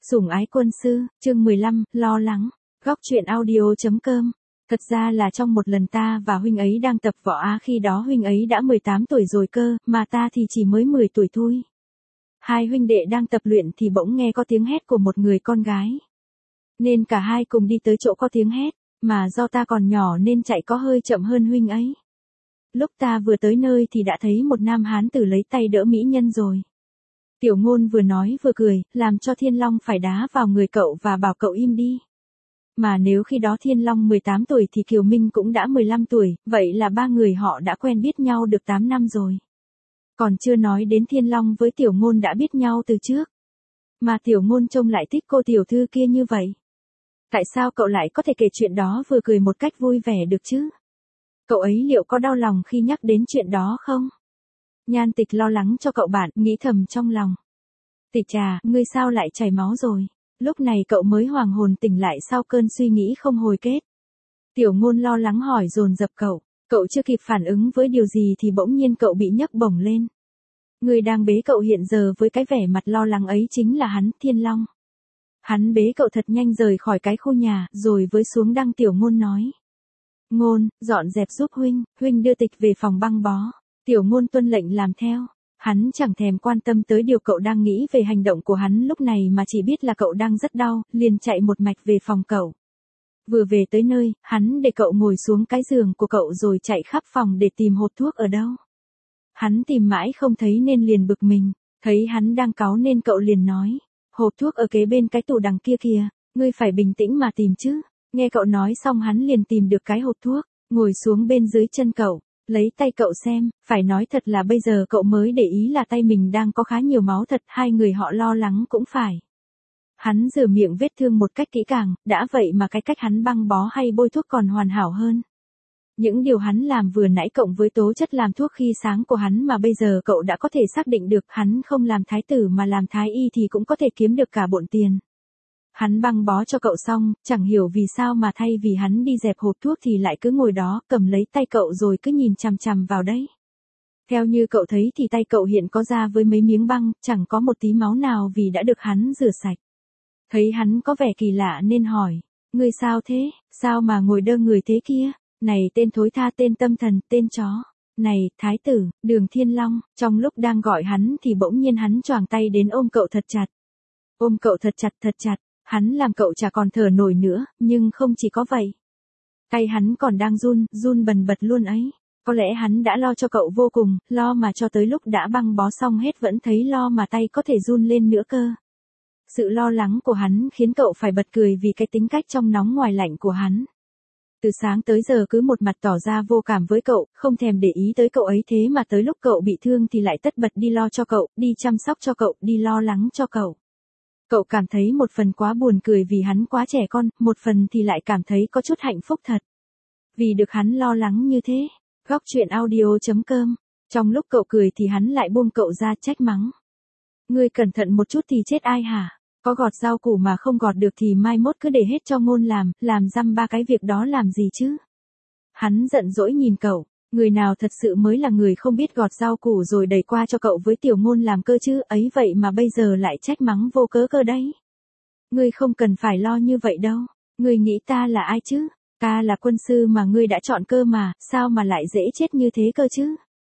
Sủng ái quân sư, chương 15, lo lắng. Góc truyện audio.com. Thật ra là trong một lần ta và huynh ấy đang tập võ á, khi đó huynh ấy đã 18 tuổi rồi cơ, mà ta thì chỉ mới 10 tuổi thôi. Hai huynh đệ đang tập luyện thì bỗng nghe có tiếng hét của một người con gái. Nên cả hai cùng đi tới chỗ có tiếng hét, mà do ta còn nhỏ nên chạy có hơi chậm hơn huynh ấy. Lúc ta vừa tới nơi thì đã thấy một nam hán tử lấy tay đỡ mỹ nhân rồi. Tiểu Ngôn vừa nói vừa cười, làm cho Thiên Long phải đá vào người cậu và bảo cậu im đi. Mà nếu khi đó Thiên Long 18 tuổi thì Kiều Minh cũng đã 15 tuổi, vậy là ba người họ đã quen biết nhau được 8 năm rồi. Còn chưa nói đến Thiên Long với Tiểu Ngôn đã biết nhau từ trước. Mà Tiểu Ngôn trông lại thích cô tiểu thư kia như vậy. Tại sao cậu lại có thể kể chuyện đó vừa cười một cách vui vẻ được chứ? Cậu ấy liệu có đau lòng khi nhắc đến chuyện đó không? Nhan Tịch lo lắng cho cậu bạn, nghĩ thầm trong lòng. Tịch trà, ngươi sao lại chảy máu rồi? Lúc này cậu mới hoàng hồn tỉnh lại sau cơn suy nghĩ không hồi kết. Tiểu Ngôn lo lắng hỏi dồn dập cậu chưa kịp phản ứng với điều gì thì bỗng nhiên cậu bị nhấc bổng lên. Người đang bế cậu hiện giờ với cái vẻ mặt lo lắng ấy chính là hắn, Thiên Long. Hắn bế cậu thật nhanh rời khỏi cái khu nhà, rồi với xuống đăng Tiểu Ngôn nói. Ngôn, dọn dẹp giúp huynh đưa Tịch về phòng băng bó. Tiểu Ngôn tuân lệnh làm theo. Hắn chẳng thèm quan tâm tới điều cậu đang nghĩ về hành động của hắn lúc này mà chỉ biết là cậu đang rất đau, liền chạy một mạch về phòng cậu. Vừa về tới nơi, hắn để cậu ngồi xuống cái giường của cậu rồi chạy khắp phòng để tìm hộp thuốc ở đâu. Hắn tìm mãi không thấy nên liền bực mình, thấy hắn đang cáu nên cậu liền nói. Hộp thuốc ở kế bên cái tủ đằng kia kìa, ngươi phải bình tĩnh mà tìm chứ. Nghe cậu nói xong hắn liền tìm được cái hộp thuốc, ngồi xuống bên dưới chân cậu. Lấy tay cậu xem, phải nói thật là bây giờ cậu mới để ý là tay mình đang có khá nhiều máu thật, hai người họ lo lắng cũng phải. Hắn rửa miệng vết thương một cách kỹ càng, đã vậy mà cái cách hắn băng bó hay bôi thuốc còn hoàn hảo hơn. Những điều hắn làm vừa nãy cộng với tố chất làm thuốc khi sáng của hắn mà bây giờ cậu đã có thể xác định được hắn không làm thái tử mà làm thái y thì cũng có thể kiếm được cả bộn tiền. Hắn băng bó cho cậu xong, chẳng hiểu vì sao mà thay vì hắn đi dẹp hộp thuốc thì lại cứ ngồi đó, cầm lấy tay cậu rồi cứ nhìn chằm chằm vào đấy. Theo như cậu thấy thì tay cậu hiện có da với mấy miếng băng, chẳng có một tí máu nào vì đã được hắn rửa sạch. Thấy hắn có vẻ kỳ lạ nên hỏi, ngươi sao thế, sao mà ngồi đơ người thế kia, này tên thối tha, tên tâm thần, tên chó. Này, thái tử, Đường Thiên Long, trong lúc đang gọi hắn thì bỗng nhiên hắn choàng tay đến ôm cậu thật chặt. Ôm cậu thật chặt. Hắn làm cậu chả còn thở nổi nữa, nhưng không chỉ có vậy. Tay hắn còn đang run bần bật luôn ấy. Có lẽ hắn đã lo cho cậu vô cùng, lo mà cho tới lúc đã băng bó xong hết vẫn thấy lo mà tay có thể run lên nữa cơ. Sự lo lắng của hắn khiến cậu phải bật cười vì cái tính cách trong nóng ngoài lạnh của hắn. Từ sáng tới giờ cứ một mặt tỏ ra vô cảm với cậu, không thèm để ý tới cậu ấy thế mà tới lúc cậu bị thương thì lại tất bật đi lo cho cậu, đi chăm sóc cho cậu, đi lo lắng cho cậu. Cậu cảm thấy một phần quá buồn cười vì hắn quá trẻ con, một phần thì lại cảm thấy có chút hạnh phúc thật. Vì được hắn lo lắng như thế. Góc truyện audio.com. Trong lúc cậu cười thì hắn lại buông cậu ra trách mắng. Ngươi cẩn thận một chút thì chết ai hả? Có gọt rau củ mà không gọt được thì mai mốt cứ để hết cho Ngôn làm dăm ba cái việc đó làm gì chứ? Hắn giận dỗi nhìn cậu. Người nào thật sự mới là người không biết gọt rau củ rồi đẩy qua cho cậu với Tiểu Ngôn làm cơ chứ, ấy vậy mà bây giờ lại trách mắng vô cớ cơ đấy. Ngươi không cần phải lo như vậy đâu, ngươi nghĩ ta là ai chứ, ta là quân sư mà ngươi đã chọn cơ mà, sao mà lại dễ chết như thế cơ chứ.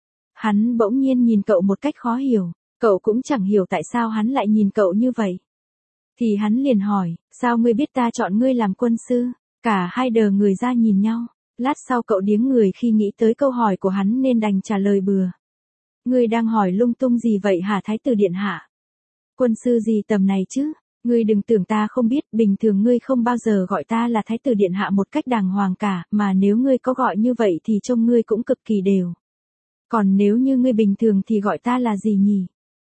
Hắn bỗng nhiên nhìn cậu một cách khó hiểu, cậu cũng chẳng hiểu tại sao hắn lại nhìn cậu như vậy. Thì hắn liền hỏi, sao ngươi biết ta chọn ngươi làm quân sư, cả hai đờ người ra nhìn nhau. Lát sau cậu điếng người khi nghĩ tới câu hỏi của hắn nên đành trả lời bừa. Ngươi đang hỏi lung tung gì vậy hả thái tử điện hạ? Quân sư gì tầm này chứ? Ngươi đừng tưởng ta không biết, bình thường ngươi không bao giờ gọi ta là thái tử điện hạ một cách đàng hoàng cả, mà nếu ngươi có gọi như vậy thì trông ngươi cũng cực kỳ đều. Còn nếu như ngươi bình thường thì gọi ta là gì nhỉ?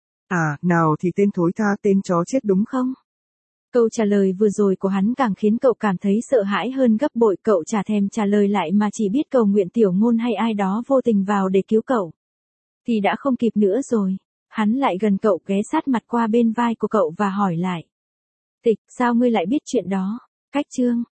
À, nào thì tên thối tha, tên chó chết đúng không? Câu trả lời vừa rồi của hắn càng khiến cậu cảm thấy sợ hãi hơn gấp bội, cậu chả thèm trả lời lại mà chỉ biết cầu nguyện Tiểu Ngôn hay ai đó vô tình vào để cứu cậu. Thì đã không kịp nữa rồi, hắn lại gần cậu ghé sát mặt qua bên vai của cậu và hỏi lại. Tịch, sao ngươi lại biết chuyện đó? Cách chương.